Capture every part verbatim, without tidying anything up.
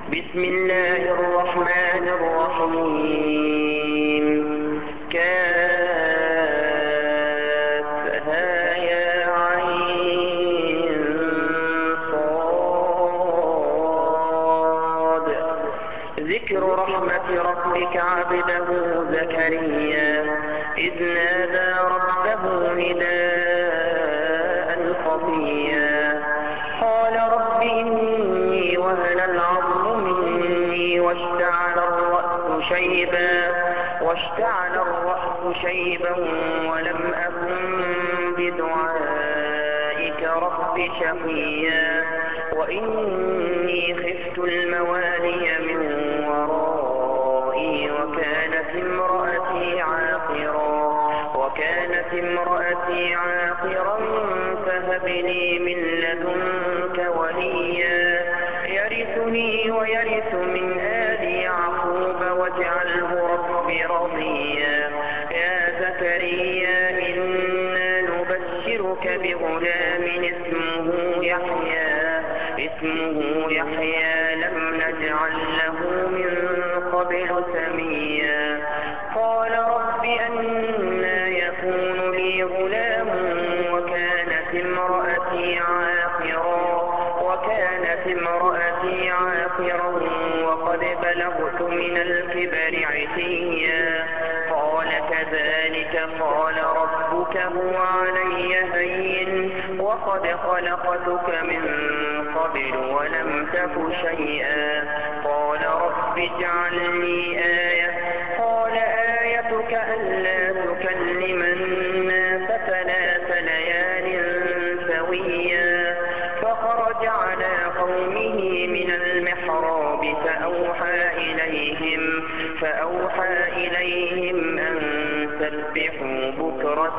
بسم الله الرحمن الرحيم. كافها يا عين صاد. ذكر رحمة ربك عبده زكريا إذ نادى ربه نداء خفيا قال رب إني وهن العظم مني واشتعل الرأس شيبا واشتعل الرأس شيبا ولم أكن بدعائك رب شقيا وإني خفت الموالي من ورائي وكانت امرأتي عاقرا وكانت امرأتي عاقرا فهب لي من لدنك وليا يرثني ويرث من آل يعقوب واجعله رب رضيا. يا زكريا إنا نبشرك بغلام اسمه يحيى اسمه يحيى لم نجعل له من قبل سميا قال رب أنى يكون لي غلام وكانت امرأتي عاقرا وكانت امرأتي عاقرا وقد بلغت من الكبر عتيا قال كذلك قال ربك هو علي هين وقد خلقتك من قبل ولم تك شيئا قال رب اجعل لي آية قال آيتك ألا تكلم الناس ثلاث ليال سويا فخرج على قومه من المحراب فأوحى إليهم فأوحى إليهم أن سبحوا بكرة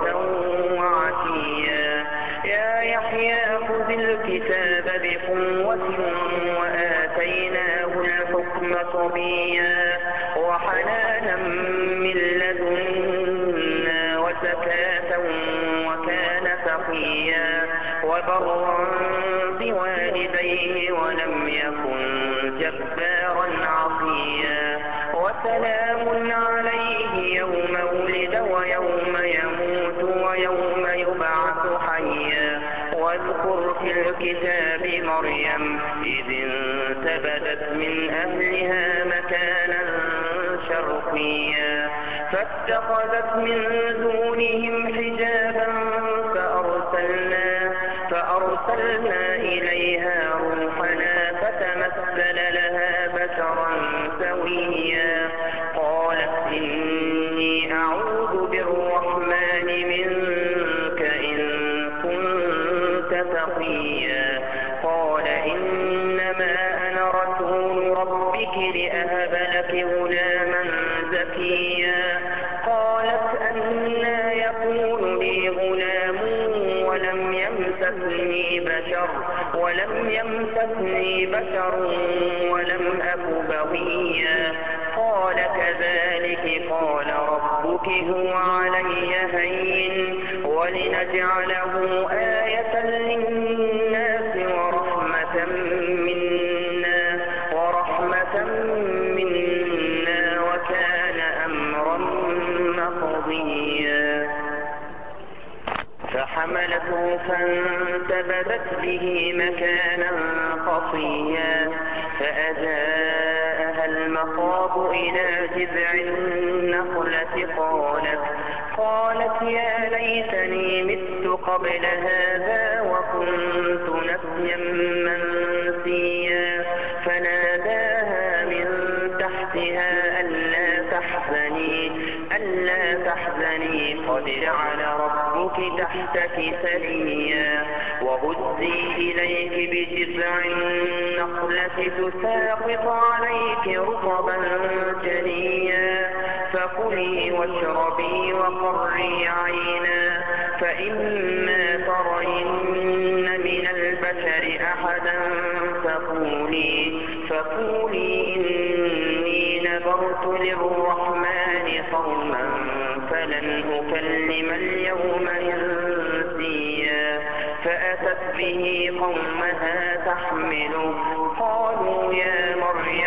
وعشيا يا يحيى خذ الكتاب بقوة وآتيناه الحكم صبيا وحنانا من لدنا وزكاة وكان تقيا وبرا بوالديه ولم يكن جبارا عصيا وسلام عليه يوم ولد ويوم يموت ويوم يبعث حيا واذكر في الكتاب مريم إذ انتبذت من أهلها مكانا شرقيا فاتخذت من دونهم حجابا فأرسلنا فأرسلنا إليها روحنا فتمثل لها بشرا سويا قالت إني أعوذ بالرحمن منك إن كنت تقيا قال إنما أنا رسول ربك لأهب لك غلاما زكيا قالت أنى يكون لي غلام ولم يمسسني بشر ولم يمسسني بشر ولم أك بغيا قال كذلك قال ربك هو علي هين ولنجعله آية للناس ورحمة منا ورحمة منا وكان أمرا مقضيا فحملته فانتبذت به مكانا قصيا فأجاءها المخاض إلى جذع النخلة قالت قالت يا ليتني مت قبل هذا وكنت نسيا منسيا فناداها من تحتها ألا تحزني ألا تحزني قد جعل ربك تحتك سريا وهزي إليك بجذع النخلة تساقط عليك رطبا جنيا فكلي واشربي وقري عينا فإما ترين من البشر أحدا فقولي فقولي إني نذرت للرحمن صوما فلن أكلم اليوم إنسيا فأتت به قومها تحمله قالوا يا مريم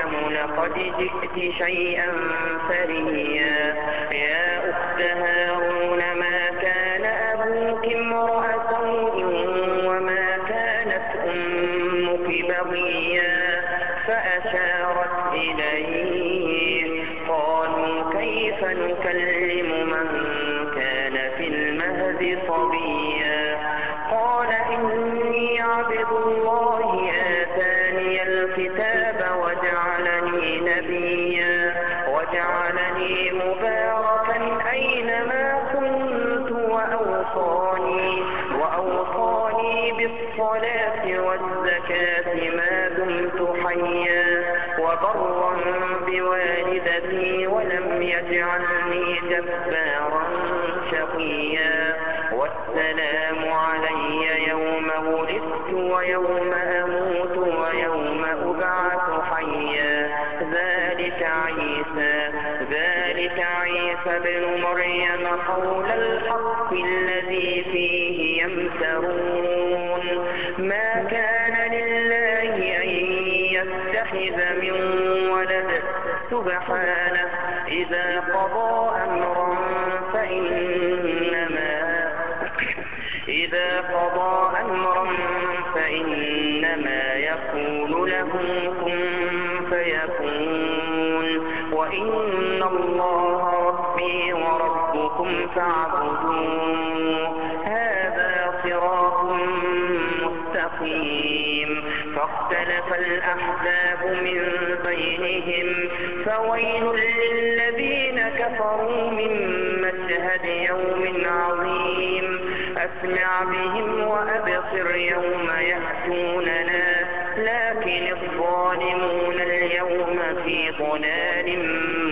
لقد جئت شيئا فريا يا أخت هارون ما كان أبوك امرأ سوء وما كانت أمك بغيا فأشارت إليه قالوا كيف نكلم من كان في المهد صبيا قال إني عبد الله آتاني الكتاب وجعلني نبيا وجعلني مباركا أينما كنت وأوصاني وأوصاني بالصلاة والزكاة ما دمت حيا وبرا بوالدتي ولم يجعلني جبارا شقيا والسلام علي يوم ولدت ويوم أموت ويوم أبعث حيا ذلك عيسى ذلك عيسى بن مريم قول الحق الذي فيه يمترون ما كان لله أن يتخذ من ولد سبحانه إذا قضى أمرا فإنما إذا قضى أمرا فإنما يقول له كن فيكون وإن الله ربي وربكم فاعبدوه هذا صراط مستقيم فاختلف الأحزاب من بينهم فويل للذين كفروا من مشهد يوم عظيم أسمع بهم وأبصر يوم يأتوننا لكن الظالمون اليوم في ضلال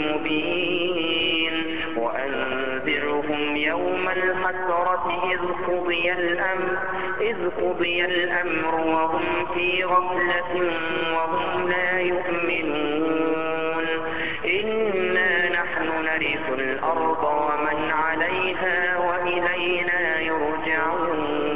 مبين وأنذرهم يوم الحسرة إذ قضي الأمر إذ قضي الأمر وهم في غفلة وهم لا يؤمنون إنا نحن نرث الأرض ومن عليها وإلينا يرجعون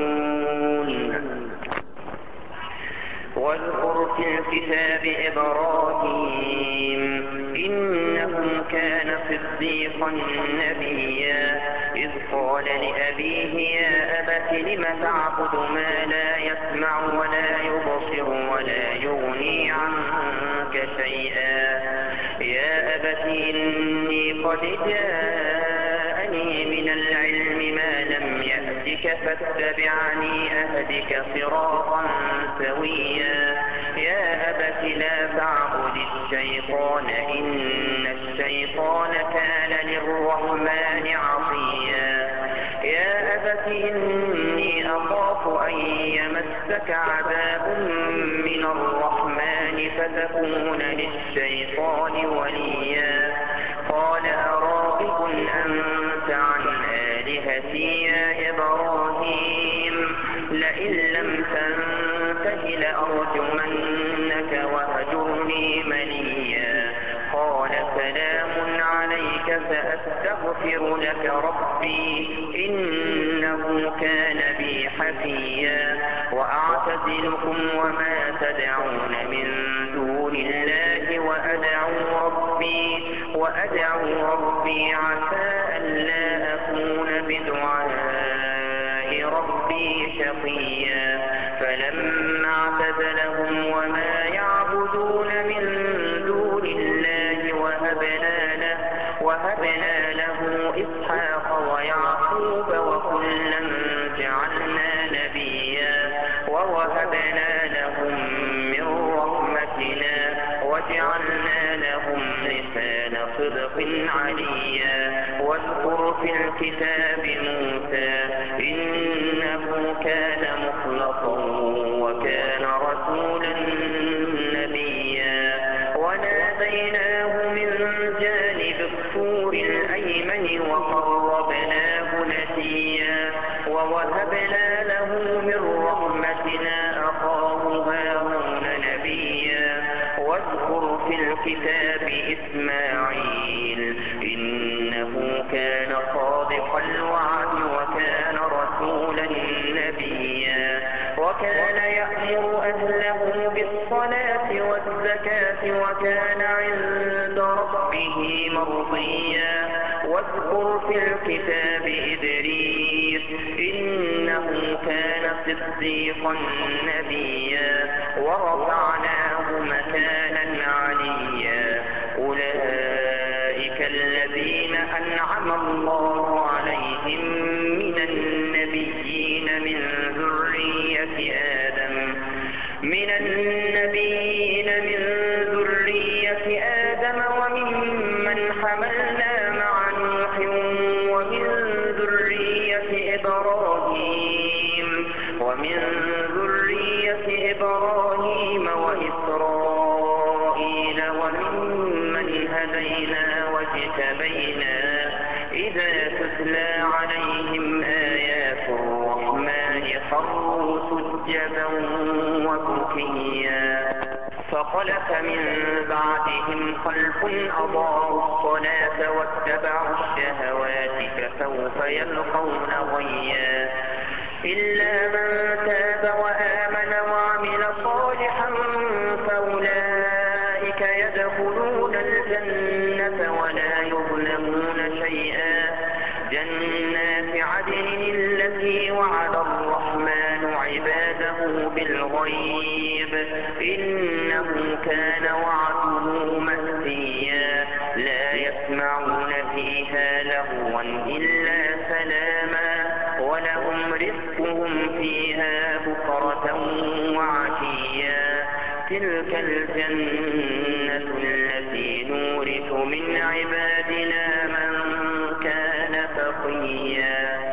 واذكر في الكتاب إبراهيم إنه كان صديقا نبيا إذ قال لأبيه يا أبت لم تعبد ما لا يسمع ولا يبصر ولا يغني عنك شيئا يا أبت إني قد جاءني من العلم ما لم يأتك فاتبعني أهدك صراطا سويا يا أبت لا تعبد الشيطان إن الشيطان كان للرحمن عصيا يا أبت إني أخاف أن يمسك عذاب من الرحمن فتكون للشيطان وليا قال أراغب أنت عن آلهتي يا إبراهيم لئن لم تنته لأرجمنك وهجرني مليا قال سلام عليك سأستغفر لك ربي إنه كان بي حفيا وأعتزلكم وما تدعون من دون الله وأدعو ربي وأدعو ربي عسى ألا أكون بدعاء ربي شقيا فلما اعتزلهم وما يعبدون من دون الله وهبنا له وهبنا له إسحاق ويعقوب وكلا جعلنا نبيا ووهبنا لهم من رحمتنا وجعلنا لهم لسان صدق عليا واذكر في الكتاب موسى إنه كان مخلصا وكان رسولا نبيا وناديناه من جانب الطور الأيمن وقربناه نجيا ووهبنا له من رحمتنا أخاه هارون نبيا واذكر في الكتاب إسماعيل إنه كان صادق الوعد وكان رسولا نبيا وكان يأمر أهله بالصلاة الصلاة والزكاة وكان عند ربه مرضيا واذكر في الكتاب إدريس إنه كان صديقا نبيا ورفعناه مكانا عليا أولئك الذين أنعم الله عليهم من النبيين من ذرية آدم من النبيين من ذرية آدم وممن حملنا مع نوح ومن ذرية إبراهيم ومن ذرية إبراهيم وإسرائيل وممن هدينا واجتبينا إذا تتلى عليهم آيات الرحمن خروا سجدا وبكيا فخلف من بعدهم خلف أضاعوا الصلاة واتبعوا الشهوات فسوف يلقون غيا إلا من تاب وآمن وعمل صالحا فأولئك يدخلون الجنة ولا يظلمون شيئا جنات عدن التي وعد الرحمن عباده بالغيب إنه كان وعده مأتيا لا يسمعون فيها لغوا إلا سلاما ولهم رزقهم فيها بكرة وعشيا تلك الجنة التي نورث من عبادنا من كان تقيا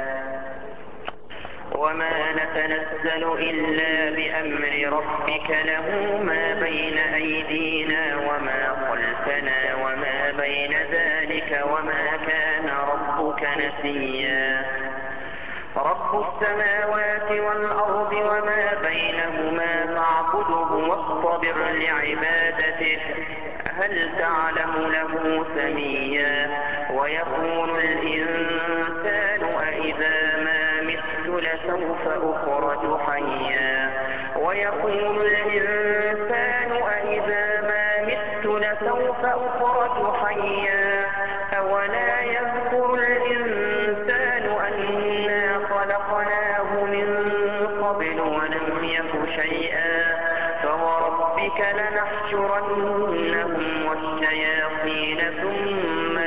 وما نتنزل إلا بأمر ربك له ما بين أيدينا وما خلفنا وما بين ذلك وما كان ربك نسيا رب السماوات والأرض وما بينهما فاعبده واصطبر لعبادته هل تعلم له سميا ويقول الإنسان أإذا ما مت لسوف أخرج حيا ويقول الإنسان أإذا ما مت لسوف أخرج حيا أولا يذكر الإنسان أنا خلقناه من قبل ولم يك شيئا فوربك لنحشرنهم والشياطين ثم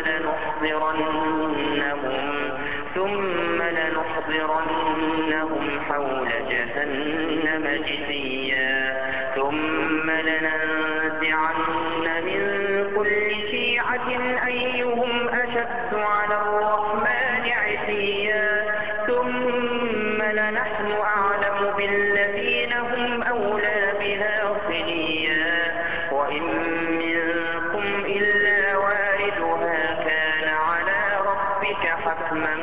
لنحضرنهم ثم لنحضرنهم حول جهنم جثيا ثم لننزعن من كل شيعة أيهم أشد على الرحمن عتيا ثم لنحن أعلم بالذين هم أولى بها صليا وإن منكم إلا واردها كان على ربك حتما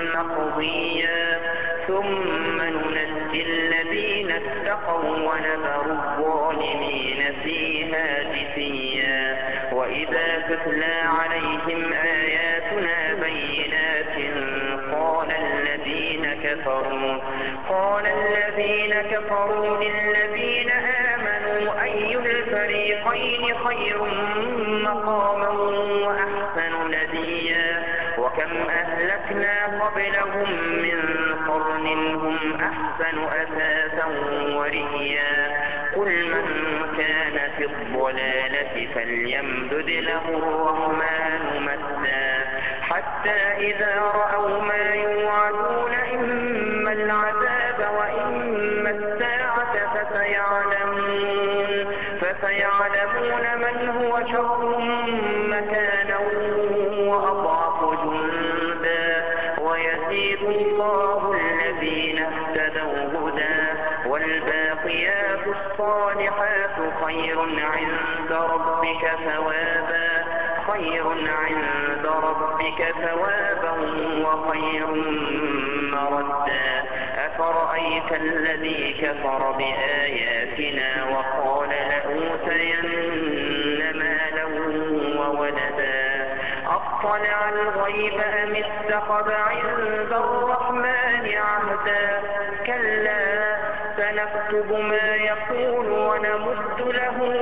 مقضيا ثم ننجي الذين اتقوا ونذر الظالمين فيها جثيا وإذا تتلى عليهم آياتنا بينات قال الذين كفروا قال الذين كفروا للذين آمنوا أي الفريقين خير مقاما وأحسن نديا وكم أهلكنا قبلهم من قرن هم أحسن أثاثا ورئيا قل من كان في الضلالة فليمدد له الرحمن مدا حتى إذا رأوا ما يوعدون إما العذاب وإما الساعة فسيعلمون فسيعلمون من هو شر مكانا وأضعف جندا ويزيد الله الذين اهتدوا هدى والباقيات الصالحات خير عند ربك ثوابا خير عند ربك ثوابا وخير مردا أفرأيت الذي كفر بآياتنا وقال لأوتين مالا وولدا أطلع الغيب أم اتخذ عند الرحمن عهدا كلا سنكتب ما يقول ونمد له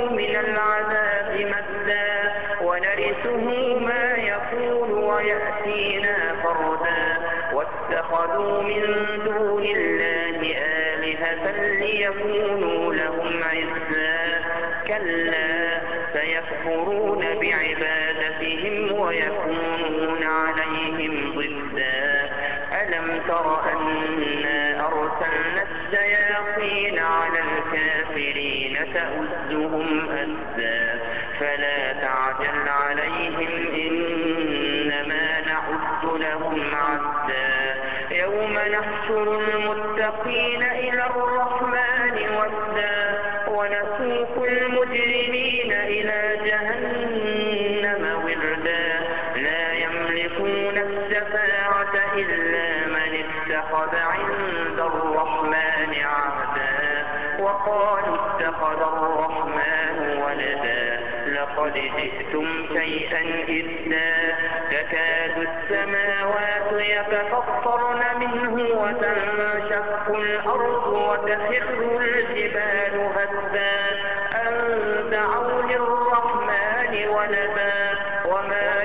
العذاب مدا ونرثه ما يقول ويأتينا فردا واتخذوا من دون الله آلهة ليكونوا لهم عزا كلا سيكفرون بعبادتهم ويكونون عليهم ضدا ألم تر أنا أرسلنا الشياطين على الكافرين تؤزهم أزا فلا تعجل عليهم إنما نعد لهم عدا يوم نحشر المتقين إلى الرحمن وفدا ونسوق المجرمين إلى جهنم وردا لا يملكون الشفاعة إلا من اتخذ عند الرحمن عهدا وقالوا اتخذ الرحمن ولدا لقد جئتم شيئا إدا تكاد السماوات يتفطرن منه وتنشق الأرض وتخر الجبال هدا أن دعوا للرحمن ولدا وما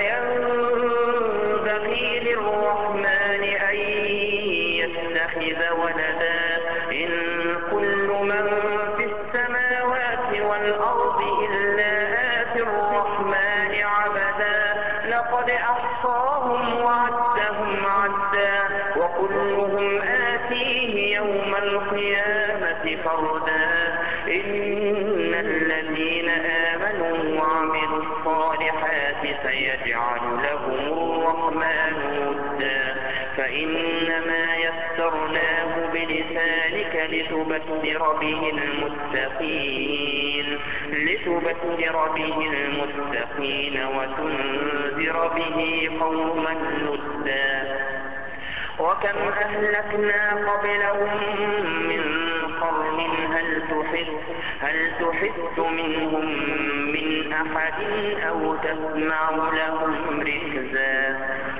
ينبغي للرحمن أن يتخذ ولدا إن كل من في السماوات والأرض إلا آتي الرحمن عبدا لقد أحصاهم وعدهم عدا وكلهم آتيه يوم القيامة فردا إن الذين آمنوا وعملوا الصالحات سيجعل لهم الرحمن ودا فإنما يسرناه بلسانك لتبشر به المتقين لتبشر به المتقين وتنذر به قوما لدا وكم أهلكنا قبلهم من قرن هل تحس هل تحس منهم من أحد أو تسمع لهم ركزا